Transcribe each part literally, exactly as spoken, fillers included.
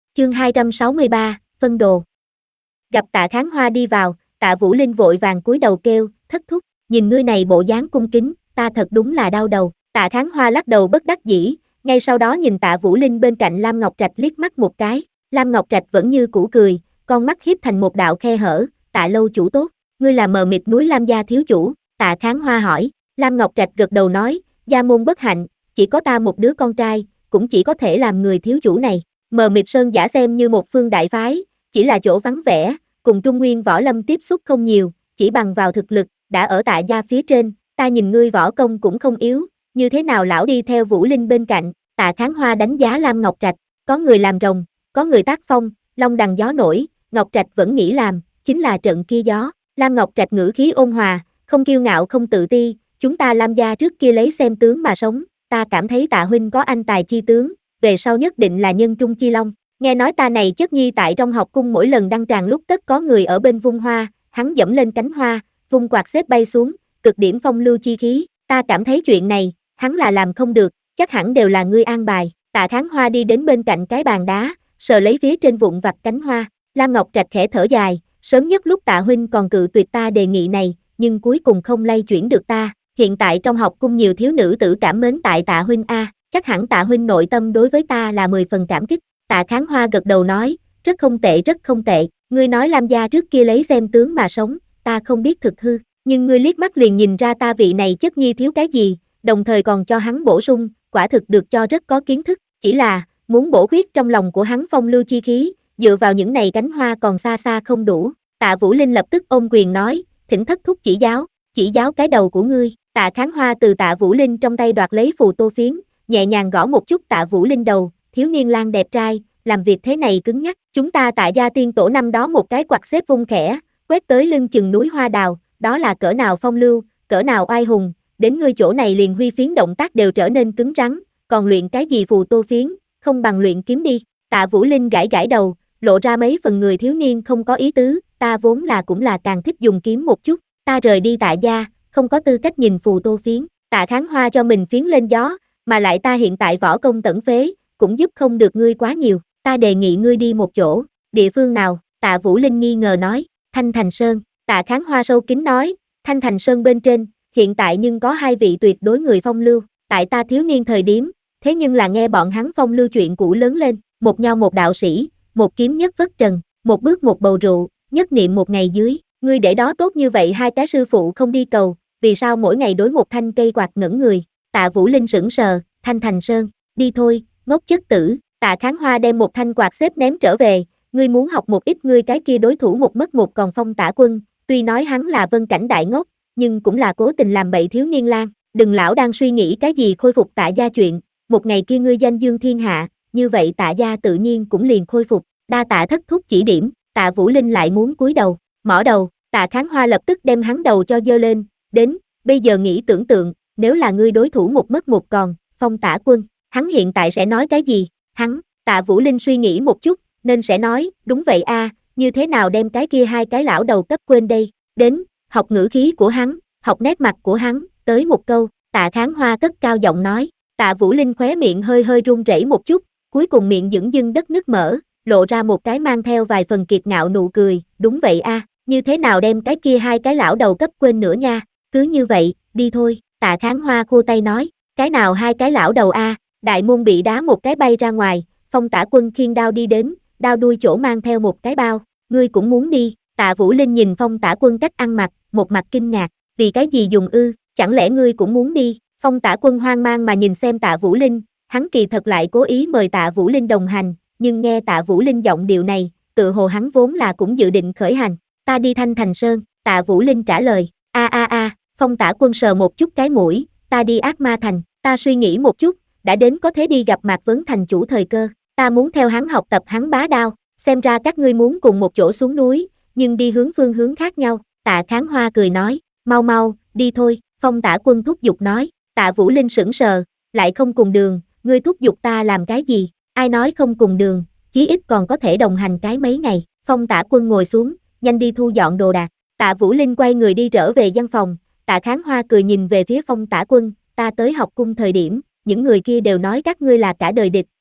Chương hai trăm sáu mươi ba, phân đồ. Gặp Tạ Kháng Hoa đi vào, Tạ Vũ Linh vội vàng cúi đầu kêu, thất thúc, nhìn ngươi này bộ dáng cung kính, ta thật đúng là đau đầu. Tạ Kháng Hoa lắc đầu bất đắc dĩ, ngay sau đó nhìn Tạ Vũ Linh bên cạnh Lam Ngọc Trạch liếc mắt một cái, Lam Ngọc Trạch vẫn như cũ cười, con mắt hiếp thành một đạo khe hở, Tạ lâu chủ tốt, ngươi là mờ mịt núi Lam gia thiếu chủ, Tạ Kháng Hoa hỏi, Lam Ngọc Trạch gật đầu nói, gia môn bất hạnh, chỉ có ta một đứa con trai, cũng chỉ có thể làm người thiếu chủ này. Mờ mịt sơn giả xem như một phương đại phái, chỉ là chỗ vắng vẻ, cùng Trung Nguyên võ lâm tiếp xúc không nhiều, chỉ bằng vào thực lực, đã ở Tạ gia phía trên, ta nhìn ngươi võ công cũng không yếu, như thế nào lão đi theo Vũ Linh bên cạnh. Tạ Kháng Hoa đánh giá Lam Ngọc Trạch, có người làm rồng, có người tác phong, long đằng gió nổi, Ngọc Trạch vẫn nghĩ làm, chính là trận kia gió. Lam Ngọc Trạch ngữ khí ôn hòa, không kiêu ngạo không tự ti, chúng ta Lam gia trước kia lấy xem tướng mà sống, ta cảm thấy Tạ huynh có anh tài chi tướng, về sau nhất định là nhân trung chi long. Nghe nói ta này chất nhi tại trong học cung mỗi lần đăng tràng lúc tất có người ở bên vung hoa, hắn dẫm lên cánh hoa, vung quạt xếp bay xuống, cực điểm phong lưu chi khí, ta cảm thấy chuyện này, hắn là làm không được, chắc hẳn đều là ngươi an bài. Tạ Kháng Hoa đi đến bên cạnh cái bàn đá, sờ lấy phía trên vụn vặt cánh hoa, Lam Ngọc Trạch khẽ thở dài, sớm nhất lúc Tạ huynh còn cự tuyệt ta đề nghị này, nhưng cuối cùng không lay chuyển được ta, hiện tại trong học cung nhiều thiếu nữ tử cảm mến tại Tạ huynh a, chắc hẳn Tạ huynh nội tâm đối với ta là mười phần cảm kích. Tạ Kháng Hoa gật đầu nói, rất không tệ rất không tệ, ngươi nói Lam gia trước kia lấy xem tướng mà sống, ta không biết thực hư, nhưng ngươi liếc mắt liền nhìn ra ta vị này chất nhi thiếu cái gì, đồng thời còn cho hắn bổ sung, quả thực được cho rất có kiến thức, chỉ là, muốn bổ khuyết trong lòng của hắn phong lưu chi khí, dựa vào những này cánh hoa còn xa xa không đủ. Tạ Vũ Linh lập tức ôm quyền nói, thỉnh thất thúc chỉ giáo, chỉ giáo cái đầu của ngươi. Tạ Kháng Hoa từ Tạ Vũ Linh trong tay đoạt lấy phù tô phiến, nhẹ nhàng gõ một chút Tạ Vũ Linh đầu, thiếu niên lang đẹp trai, làm việc thế này cứng nhắc, chúng ta Tạ gia tiên tổ năm đó một cái quạt xếp vung khẽ, quét tới lưng chừng núi hoa đào, đó là cỡ nào phong lưu, cỡ nào oai hùng, đến ngươi chỗ này liền huy phiến động tác đều trở nên cứng rắn, còn luyện cái gì phù tô phiến, không bằng luyện kiếm đi. Tạ Vũ Linh gãi gãi đầu, lộ ra mấy phần người thiếu niên không có ý tứ, ta vốn là cũng là càng thích dùng kiếm một chút, ta rời đi Tạ gia, không có tư cách nhìn phù tô phiến. Tạ Kháng Hoa cho mình phiến lên gió, mà lại ta hiện tại võ công tẩn phế, cũng giúp không được ngươi quá nhiều, ta đề nghị ngươi đi một chỗ. Địa phương nào? Tạ Vũ Linh nghi ngờ nói, Thanh Thành Sơn. Tạ Kháng Hoa sâu kín nói, Thanh Thành Sơn bên trên, hiện tại nhưng có hai vị tuyệt đối người phong lưu, tại ta thiếu niên thời điểm, thế nhưng là nghe bọn hắn phong lưu chuyện cũ lớn lên, một nho một đạo sĩ, một kiếm nhất vất trần, một bước một bầu rượu, nhất niệm một ngày dưới, ngươi để đó tốt như vậy hai cái sư phụ không đi cầu, vì sao mỗi ngày đối một thanh cây quạt ngẩn người. Tạ Vũ Linh sững sờ, Thanh Thành Sơn, đi thôi, ngốc chất tử. Tạ Kháng Hoa đem một thanh quạt xếp ném trở về, ngươi muốn học một ít ngươi cái kia đối thủ một mất một còn Phong Tả Quân, tuy nói hắn là vân cảnh đại ngốc, nhưng cũng là cố tình làm bậy thiếu niên lang, đừng lão đang suy nghĩ cái gì khôi phục Tạ gia chuyện, một ngày kia ngươi danh dương thiên hạ, như vậy Tạ gia tự nhiên cũng liền khôi phục, đa tạ thất thúc chỉ điểm. Tạ Vũ Linh lại muốn cúi đầu, mỏ đầu, Tạ Kháng Hoa lập tức đem hắn đầu cho giơ lên, đến, bây giờ nghĩ tưởng tượng, nếu là ngươi đối thủ một mất một còn, Phong Tả Quân, hắn hiện tại sẽ nói cái gì? Hắn, Tạ Vũ Linh suy nghĩ một chút, nên sẽ nói, đúng vậy a, như thế nào đem cái kia hai cái lão đầu cấp quên đây, đến, học ngữ khí của hắn, học nét mặt của hắn, tới một câu. Tạ Kháng Hoa cất cao giọng nói. Tạ Vũ Linh khóe miệng hơi hơi run rẩy một chút, cuối cùng miệng dửng dưng đất nứt mở, lộ ra một cái mang theo vài phần kiệt ngạo nụ cười, đúng vậy a, như thế nào đem cái kia hai cái lão đầu cấp quên nữa nha, cứ như vậy, đi thôi. Tạ Kháng Hoa khua tay nói, cái nào hai cái lão đầu a? Đại môn bị đá một cái bay ra ngoài, Phong Tả Quân khiêng đao đi đến, đao đuôi chỗ mang theo một cái bao, ngươi cũng muốn đi. Tạ Vũ Linh nhìn Phong Tả Quân cách ăn mặc, một mặt kinh ngạc, vì cái gì dùng ư, chẳng lẽ ngươi cũng muốn đi? Phong Tả Quân hoang mang mà nhìn xem Tạ Vũ Linh, hắn kỳ thật lại cố ý mời Tạ Vũ Linh đồng hành, nhưng nghe Tạ Vũ Linh giọng điệu này, tự hồ hắn vốn là cũng dự định khởi hành. Ta đi Thanh Thành Sơn. Tạ Vũ Linh trả lời. A a a, Phong Tả Quân sờ một chút cái mũi, ta đi Ác Ma Thành. Ta suy nghĩ một chút, đã đến có thể đi gặp Mạc Vấn thành chủ thời cơ, ta muốn theo hắn học tập hắn bá đao, xem ra các ngươi muốn cùng một chỗ xuống núi, nhưng đi hướng phương hướng khác nhau. Tạ Kháng Hoa cười nói, mau mau, đi thôi. Phong Tả Quân thúc giục nói. Tạ Vũ Linh sững sờ, lại không cùng đường, ngươi thúc giục ta làm cái gì? Ai nói không cùng đường, chí ít còn có thể đồng hành cái mấy ngày. Phong Tả Quân ngồi xuống, nhanh đi thu dọn đồ đạc. Tạ Vũ Linh quay người đi trở về văn phòng. Tạ Kháng Hoa cười nhìn về phía Phong Tả Quân, ta tới học cung thời điểm, những người kia đều nói các ngươi là cả đời địch,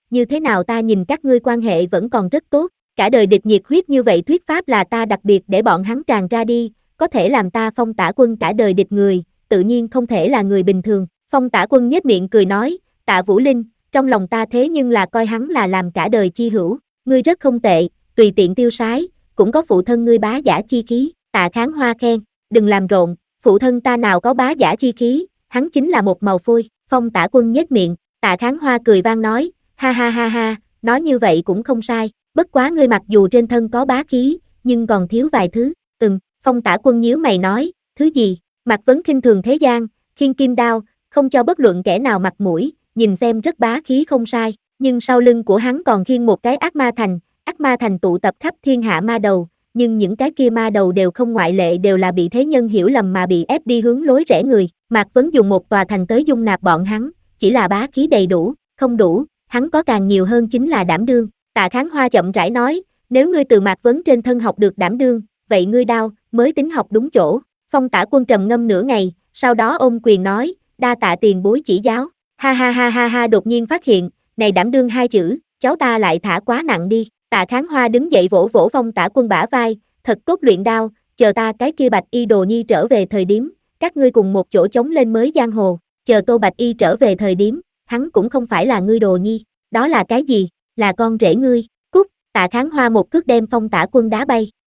như thế nào ta nhìn các ngươi quan hệ vẫn còn rất tốt, cả đời địch nhiệt huyết như vậy thuyết pháp là ta đặc biệt để bọn hắn tràn ra đi, có thể làm ta Phong Tả Quân cả đời địch người, tự nhiên không thể là người bình thường. Phong Tả Quân nhếch miệng cười nói, Tạ Vũ Linh, trong lòng ta thế nhưng là coi hắn là làm cả đời chi hữu, ngươi rất không tệ, tùy tiện tiêu sái, cũng có phụ thân ngươi bá giả chi khí. Tạ Kháng Hoa khen, đừng làm rộn, phụ thân ta nào có bá giả chi khí, hắn chính là một màu phôi. Phong Tả Quân nhếch miệng, Tạ Kháng Hoa cười vang nói, ha ha ha ha, nói như vậy cũng không sai, bất quá ngươi mặc dù trên thân có bá khí, nhưng còn thiếu vài thứ. Ừm, Phong Tả Quân nhíu mày nói, thứ gì? Mạc Vấn khinh thường thế gian, khiêng kim đao, không cho bất luận kẻ nào mặt mũi, nhìn xem rất bá khí không sai, nhưng sau lưng của hắn còn khiêng một cái ác ma thành, ác ma thành tụ tập khắp thiên hạ ma đầu, nhưng những cái kia ma đầu đều không ngoại lệ đều là bị thế nhân hiểu lầm mà bị ép đi hướng lối rẽ người. Mạc Vấn dùng một tòa thành tới dung nạp bọn hắn, chỉ là bá khí đầy đủ, không đủ, hắn có càng nhiều hơn chính là đảm đương. Tạ Kháng Hoa chậm rãi nói, nếu ngươi từ Mạc Vấn trên thân học được đảm đương, vậy ngươi đao mới tính học đúng chỗ. Phong Tả Quân trầm ngâm nửa ngày, sau đó ôm quyền nói, đa tạ tiền bối chỉ giáo. Ha ha ha ha ha, đột nhiên phát hiện, này đảm đương hai chữ, cháu ta lại thả quá nặng đi. Tạ Kháng Hoa đứng dậy vỗ vỗ Phong Tả Quân bả vai, thật tốt luyện đao, chờ ta cái kia Bạch Y Đồ Nhi trở về thời điểm, các ngươi cùng một chỗ chống lên mới giang hồ. Chờ Tô Bạch Y trở về thời điểm, hắn cũng không phải là ngươi Đồ Nhi, đó là cái gì, là con rể ngươi. Cút. Tạ Kháng Hoa một cước đem Phong Tả Quân đá bay.